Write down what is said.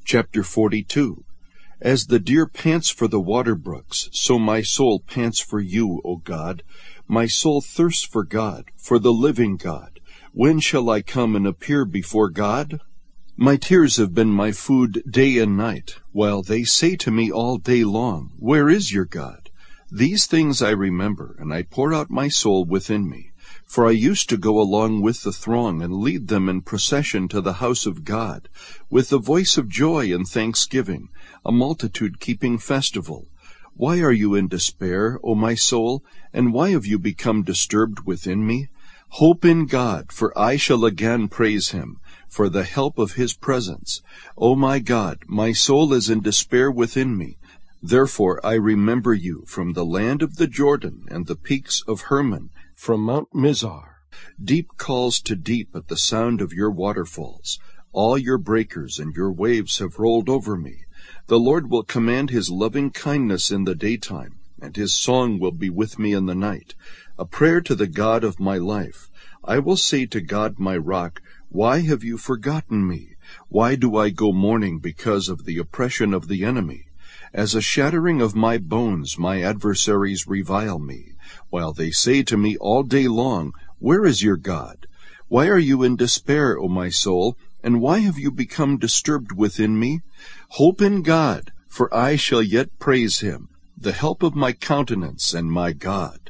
Chapter 42. As the deer pants for the water brooks, so my soul pants for you, O God. My soul thirsts for God, for the living God. When shall I come and appear before God? My tears have been my food day and night, while they say to me all day long, Where is your God? These things I remember, and I pour out my soul within me. For I used to go along with the throng and lead them in procession to the house of God, with the voice of joy and thanksgiving, a multitude keeping festival. Why are you in despair, O my soul, and why have you become disturbed within me? Hope in God, for I shall again praise him, for the help of his presence. O my God, my soul is in despair within me. Therefore I remember you from the land of the Jordan and the peaks of Hermon, from Mount Mizar. Deep calls to deep at the sound of your waterfalls. All your breakers and your waves have rolled over me. The Lord will command his loving kindness in the daytime, and his song will be with me in the night, a prayer to the God of my life. I will say to God my rock, Why have you forgotten me? Why do I go mourning because of the oppression of the enemy? As a shattering of my bones, my adversaries revile me, while they say to me all day long, Where is your God? Why are you in despair, O my soul, and why have you become disturbed within me? Hope in God, for I shall yet praise him, the help of my countenance and my God.